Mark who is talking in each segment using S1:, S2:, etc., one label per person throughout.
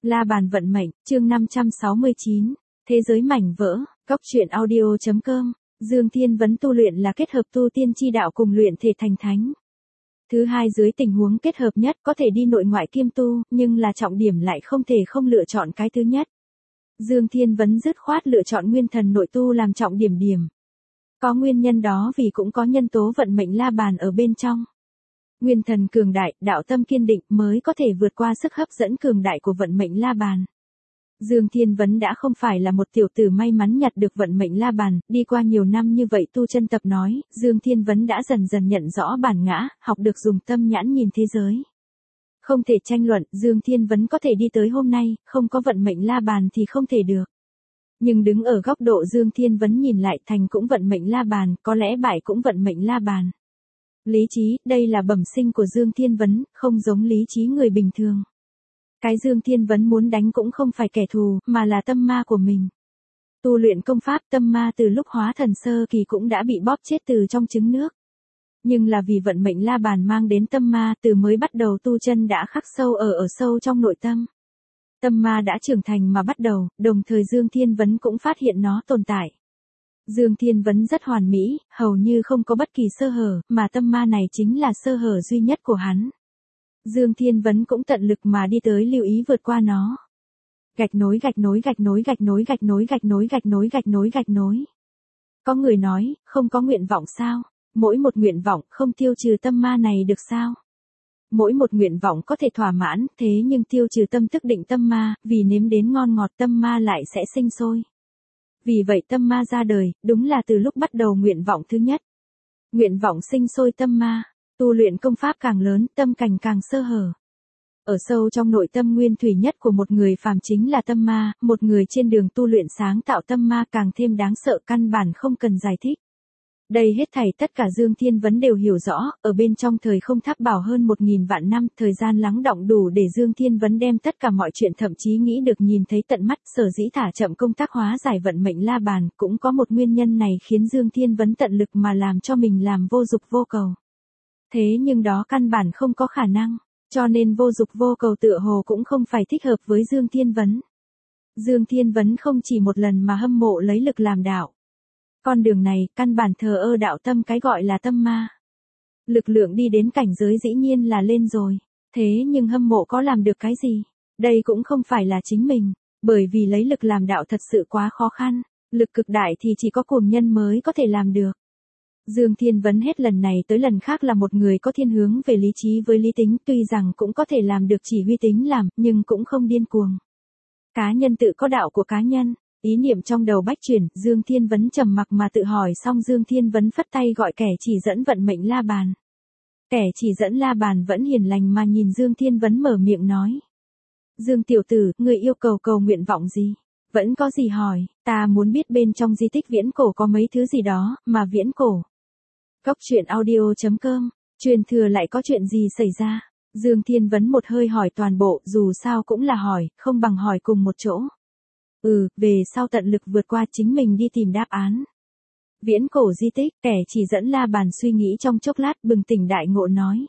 S1: La bàn vận mệnh, chương 569, Thế giới mảnh vỡ, Cốc truyện audio.com, Dương Thiên Vấn tu luyện là kết hợp tu tiên chi đạo cùng luyện thể thành thánh. Thứ hai dưới tình huống kết hợp nhất có thể đi nội ngoại kiêm tu, nhưng là trọng điểm lại không thể không lựa chọn cái thứ nhất. Dương Thiên Vấn dứt khoát lựa chọn nguyên thần nội tu làm trọng điểm điểm. Có nguyên nhân đó vì cũng có nhân tố vận mệnh la bàn ở bên trong. Nguyên thần cường đại, đạo tâm kiên định mới có thể vượt qua sức hấp dẫn cường đại của vận mệnh la bàn. Dương Thiên Vấn đã không phải là một tiểu tử may mắn nhặt được vận mệnh la bàn, đi qua nhiều năm như vậy tu chân tập nói, Dương Thiên Vấn đã dần dần nhận rõ bản ngã, học được dùng tâm nhãn nhìn thế giới. Không thể tranh luận, Dương Thiên Vấn có thể đi tới hôm nay, không có vận mệnh la bàn thì không thể được. Nhưng đứng ở góc độ Dương Thiên Vấn nhìn lại thành cũng vận mệnh la bàn, có lẽ bại cũng vận mệnh la bàn. Lý trí, đây là bẩm sinh của Dương Thiên Vấn, không giống lý trí người bình thường. Cái Dương Thiên Vấn muốn đánh cũng không phải kẻ thù, mà là tâm ma của mình. Tu luyện công pháp tâm ma từ lúc hóa thần sơ kỳ cũng đã bị bóp chết từ trong trứng nước. Nhưng là vì vận mệnh la bàn mang đến tâm ma từ mới bắt đầu tu chân đã khắc sâu ở sâu trong nội tâm. Tâm ma đã trưởng thành mà bắt đầu, đồng thời Dương Thiên Vấn cũng phát hiện nó tồn tại. Dương Thiên Vấn rất hoàn mỹ, hầu như không có bất kỳ sơ hở, mà tâm ma này chính là sơ hở duy nhất của hắn. Dương Thiên Vấn cũng tận lực mà đi tới lưu ý vượt qua nó. Gạch nối gạch nối gạch nối gạch nối gạch nối gạch nối gạch nối gạch nối gạch nối. Có người nói, không có nguyện vọng sao? Mỗi một nguyện vọng không tiêu trừ tâm ma này được sao? Mỗi một nguyện vọng có thể thỏa mãn, thế nhưng tiêu trừ tâm tức định tâm ma, vì nếm đến ngon ngọt tâm ma lại sẽ sinh sôi. Vì vậy tâm ma ra đời, đúng là từ lúc bắt đầu nguyện vọng thứ nhất. Nguyện vọng sinh sôi tâm ma, tu luyện công pháp càng lớn, tâm cảnh càng sơ hở. Ở sâu trong nội tâm nguyên thủy nhất của một người phàm chính là tâm ma, một người trên đường tu luyện sáng tạo tâm ma càng thêm đáng sợ căn bản không cần giải thích. Đây hết thảy tất cả Dương Thiên Vấn đều hiểu rõ, ở bên trong thời không tháp bảo hơn 1000 vạn năm, thời gian lắng đọng đủ để Dương Thiên Vấn đem tất cả mọi chuyện thậm chí nghĩ được nhìn thấy tận mắt, sở dĩ thả chậm công tác hóa giải vận mệnh la bàn, cũng có một nguyên nhân này khiến Dương Thiên Vấn tận lực mà làm cho mình làm vô dục vô cầu. Thế nhưng đó căn bản không có khả năng, cho nên vô dục vô cầu tựa hồ cũng không phải thích hợp với Dương Thiên Vấn. Dương Thiên Vấn không chỉ một lần mà hâm mộ lấy lực làm đạo. Con đường này, căn bản thờ ơ đạo tâm cái gọi là tâm ma. Lực lượng đi đến cảnh giới dĩ nhiên là lên rồi. Thế nhưng hâm mộ có làm được cái gì? Đây cũng không phải là chính mình. Bởi vì lấy lực làm đạo thật sự quá khó khăn. Lực cực đại thì chỉ có cuồng nhân mới có thể làm được. Dương Thiên Vấn hết lần này tới lần khác là một người có thiên hướng về lý trí với lý tính. Tuy rằng cũng có thể làm được chỉ huy tính làm, nhưng cũng không điên cuồng. Cá nhân tự có đạo của cá nhân. Ý niệm trong đầu bách chuyển, Dương Thiên Vấn trầm mặc mà tự hỏi xong Dương Thiên Vấn phất tay gọi kẻ chỉ dẫn vận mệnh la bàn. Kẻ chỉ dẫn la bàn vẫn hiền lành mà nhìn Dương Thiên Vấn mở miệng nói. Dương tiểu tử, người yêu cầu nguyện vọng gì? Vẫn có gì hỏi, ta muốn biết bên trong di tích viễn cổ có mấy thứ gì đó, mà viễn cổ. Cốc truyện audio.com, truyền thừa lại có chuyện gì xảy ra? Dương Thiên Vấn một hơi hỏi toàn bộ, dù sao cũng là hỏi, không bằng hỏi cùng một chỗ. Về sau tận lực vượt qua chính mình đi tìm đáp án. Viễn cổ di tích, kẻ chỉ dẫn la bàn suy nghĩ trong chốc lát bừng tỉnh đại ngộ nói.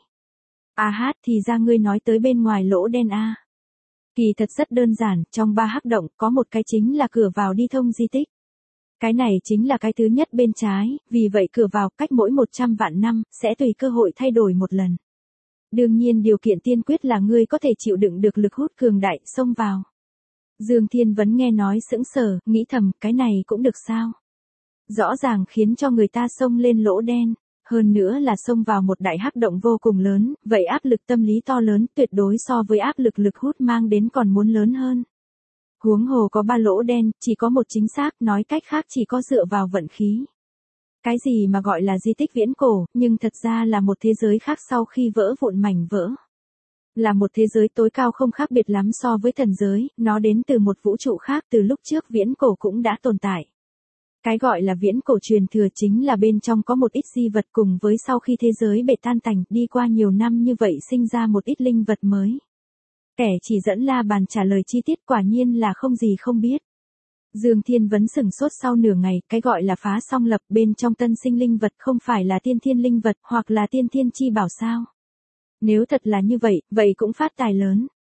S1: Thì ra ngươi nói tới bên ngoài lỗ đen a. Kỳ thật rất đơn giản, trong 3 hắc động có một cái chính là cửa vào đi thông di tích. Cái này chính là cái thứ nhất bên trái, vì vậy cửa vào cách mỗi 100 vạn năm, sẽ tùy cơ hội thay đổi một lần. Đương nhiên điều kiện tiên quyết là ngươi có thể chịu đựng được lực hút cường đại, xông vào. Dương Thiên Vấn nghe nói sững sờ, nghĩ thầm, cái này cũng được sao? Rõ ràng khiến cho người ta xông lên lỗ đen, hơn nữa là xông vào một đại hắc động vô cùng lớn, vậy áp lực tâm lý to lớn tuyệt đối so với áp lực lực hút mang đến còn muốn lớn hơn. Huống hồ có 3 lỗ đen, chỉ có một chính xác, nói cách khác chỉ có dựa vào vận khí. Cái gì mà gọi là di tích viễn cổ, nhưng thật ra là một thế giới khác sau khi vỡ vụn mảnh vỡ. Là một thế giới tối cao không khác biệt lắm so với thần giới, nó đến từ một vũ trụ khác từ lúc trước viễn cổ cũng đã tồn tại. Cái gọi là viễn cổ truyền thừa chính là bên trong có một ít di vật cùng với sau khi thế giới bể tan tành đi qua nhiều năm như vậy sinh ra một ít linh vật mới. Kẻ chỉ dẫn la bàn trả lời chi tiết quả nhiên là không gì không biết. Dương Thiên Vấn sửng sốt sau nửa ngày, cái gọi là phá song lập bên trong tân sinh linh vật không phải là tiên thiên linh vật hoặc là tiên thiên chi bảo sao. Nếu thật là như vậy, vậy cũng phát tài lớn.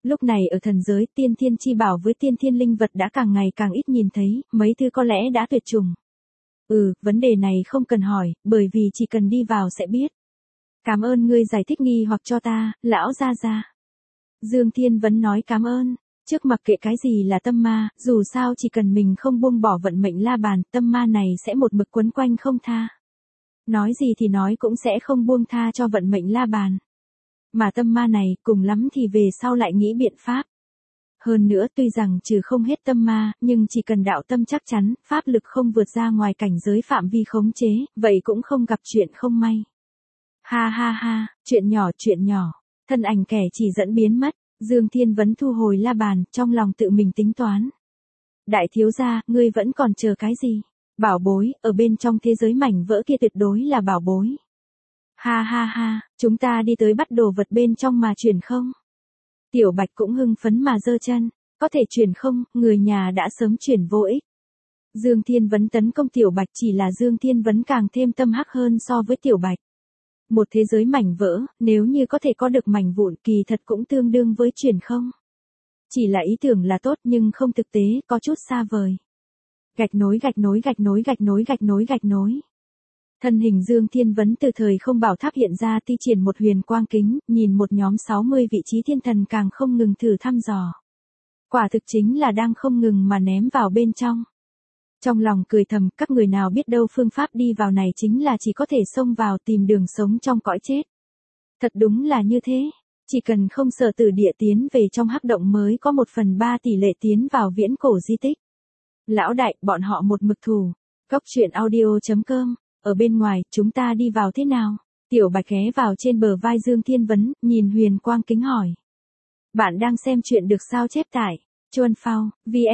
S1: Lúc này ở thần giới, tiên thiên chi bảo với tiên thiên linh vật đã càng ngày càng ít nhìn thấy, mấy thứ có lẽ đã tuyệt chủng. Vấn đề này không cần hỏi, bởi vì chỉ cần đi vào sẽ biết. Cảm ơn ngươi giải thích nghi hoặc cho ta, lão gia gia. Dương Thiên Vấn nói cảm ơn. Trước mặc kệ cái gì là tâm ma, dù sao chỉ cần mình không buông bỏ vận mệnh la bàn, tâm ma này sẽ một mực quấn quanh không tha. Nói gì thì nói cũng sẽ không buông tha cho vận mệnh la bàn. Mà tâm ma này, cùng lắm thì về sau lại nghĩ biện pháp. Hơn nữa tuy rằng trừ không hết tâm ma, nhưng chỉ cần đạo tâm chắc chắn, pháp lực không vượt ra ngoài cảnh giới phạm vi khống chế, vậy cũng không gặp chuyện không may. Ha ha ha, chuyện nhỏ, thân ảnh kẻ chỉ dẫn biến mất, Dương Thiên Vấn thu hồi la bàn, trong lòng tự mình tính toán. Đại thiếu gia, ngươi vẫn còn chờ cái gì? Bảo bối, ở bên trong thế giới mảnh vỡ kia tuyệt đối là bảo bối. Ha ha ha, chúng ta đi tới bắt đồ vật bên trong mà chuyển không? Tiểu Bạch cũng hưng phấn mà giơ chân, có thể chuyển không, người nhà đã sớm chuyển vô ích. Dương Thiên Vấn tấn công Tiểu Bạch chỉ là Dương Thiên Vấn càng thêm tâm hắc hơn so với Tiểu Bạch. Một thế giới mảnh vỡ, nếu như có thể có được mảnh vụn kỳ thật cũng tương đương với chuyển không. Chỉ là ý tưởng là tốt nhưng không thực tế, có chút xa vời. Gạch nối. Thân hình Dương Thiên Vấn từ thời không bảo tháp hiện ra ti triển một huyền quang kính, nhìn một nhóm 60 vị trí thiên thần càng không ngừng thử thăm dò. Quả thực chính là đang không ngừng mà ném vào bên trong. Trong lòng cười thầm, các người nào biết đâu phương pháp đi vào này chính là chỉ có thể xông vào tìm đường sống trong cõi chết. Thật đúng là như thế, chỉ cần không sợ tử địa tiến về trong hắc động mới có 1/3 tỷ lệ tiến vào viễn cổ di tích. Lão đại, bọn họ một mực thù. Góc truyện audio.com, ở bên ngoài, chúng ta đi vào thế nào? Tiểu Bạch ghé vào trên bờ vai Dương Thiên Vấn, nhìn huyền quang kính hỏi. Bạn đang xem chuyện được sao chép tải. Chuan phao,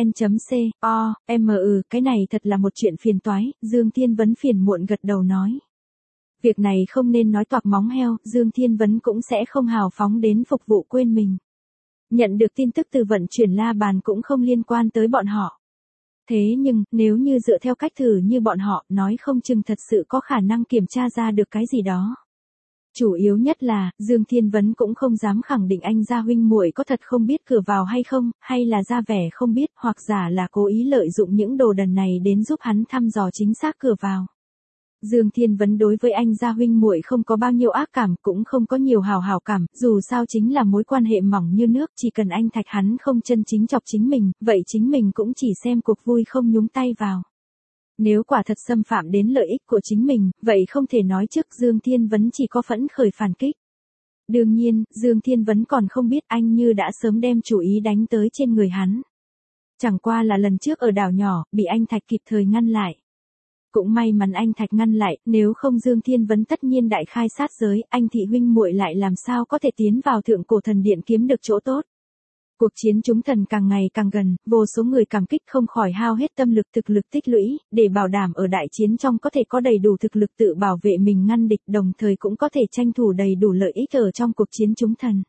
S1: vn.co, cái này thật là một chuyện phiền toái, Dương Thiên Vấn phiền muộn gật đầu nói. Việc này không nên nói toạc móng heo, Dương Thiên Vấn cũng sẽ không hào phóng đến phục vụ quên mình. Nhận được tin tức từ vận chuyển la bàn cũng không liên quan tới bọn họ. Thế nhưng, nếu như dựa theo cách thử như bọn họ, nói không chừng thật sự có khả năng kiểm tra ra được cái gì đó. Chủ yếu nhất là, Dương Thiên Vấn cũng không dám khẳng định anh gia huynh muội có thật không biết cửa vào hay không, hay là ra vẻ không biết, hoặc giả là cố ý lợi dụng những đồ đần này đến giúp hắn thăm dò chính xác cửa vào. Dương Thiên Vấn đối với anh gia huynh muội không có bao nhiêu ác cảm, cũng không có nhiều hảo cảm, dù sao chính là mối quan hệ mỏng như nước, chỉ cần anh Thạch hắn không chân chính chọc chính mình, vậy chính mình cũng chỉ xem cuộc vui không nhúng tay vào. Nếu quả thật xâm phạm đến lợi ích của chính mình, vậy không thể nói trước Dương Thiên Vấn chỉ có phẫn khởi phản kích. Đương nhiên, Dương Thiên Vấn còn không biết anh Như đã sớm đem chủ ý đánh tới trên người hắn. Chẳng qua là lần trước ở đảo nhỏ, bị anh Thạch kịp thời ngăn lại. Cũng may mắn anh Thạch ngăn lại, nếu không Dương Thiên Vấn tất nhiên đại khai sát giới, anh thị huynh muội lại làm sao có thể tiến vào thượng cổ thần điện kiếm được chỗ tốt. Cuộc chiến chúng thần càng ngày càng gần, vô số người cảm kích không khỏi hao hết tâm lực thực lực tích lũy, để bảo đảm ở đại chiến trong có thể có đầy đủ thực lực tự bảo vệ mình ngăn địch, đồng thời cũng có thể tranh thủ đầy đủ lợi ích ở trong cuộc chiến chúng thần.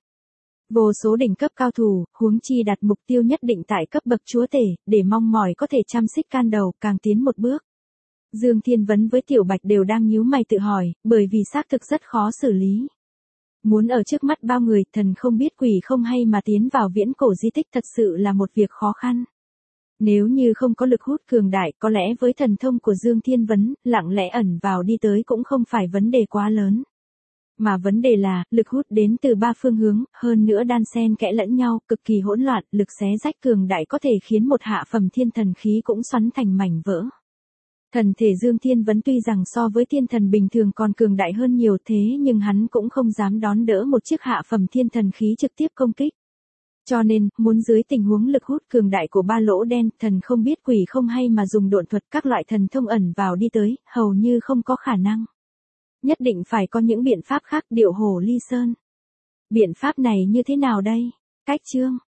S1: Vô số đỉnh cấp cao thủ, huống chi đặt mục tiêu nhất định tại cấp bậc chúa tể, để mong mỏi có thể chăm xích can đầu, càng tiến một bước. Dương Thiên Vấn với Tiểu Bạch đều đang nhíu mày tự hỏi, bởi vì xác thực rất khó xử lý. Muốn ở trước mắt bao người, thần không biết quỷ không hay mà tiến vào viễn cổ di tích thật sự là một việc khó khăn. Nếu như không có lực hút cường đại, có lẽ với thần thông của Dương Thiên Vấn, lặng lẽ ẩn vào đi tới cũng không phải vấn đề quá lớn. Mà vấn đề là, lực hút đến từ 3 phương hướng, hơn nữa đan xen kẽ lẫn nhau, cực kỳ hỗn loạn, lực xé rách cường đại có thể khiến một hạ phẩm thiên thần khí cũng xoắn thành mảnh vỡ. Thần thể Dương Thiên Vấn tuy rằng so với thiên thần bình thường còn cường đại hơn nhiều thế nhưng hắn cũng không dám đón đỡ một chiếc hạ phẩm thiên thần khí trực tiếp công kích. Cho nên, muốn dưới tình huống lực hút cường đại của 3 lỗ đen, thần không biết quỷ không hay mà dùng độn thuật các loại thần thông ẩn vào đi tới, hầu như không có khả năng. Nhất định phải có những biện pháp khác điệu hổ ly sơn. Biện pháp này như thế nào đây? Cách chương.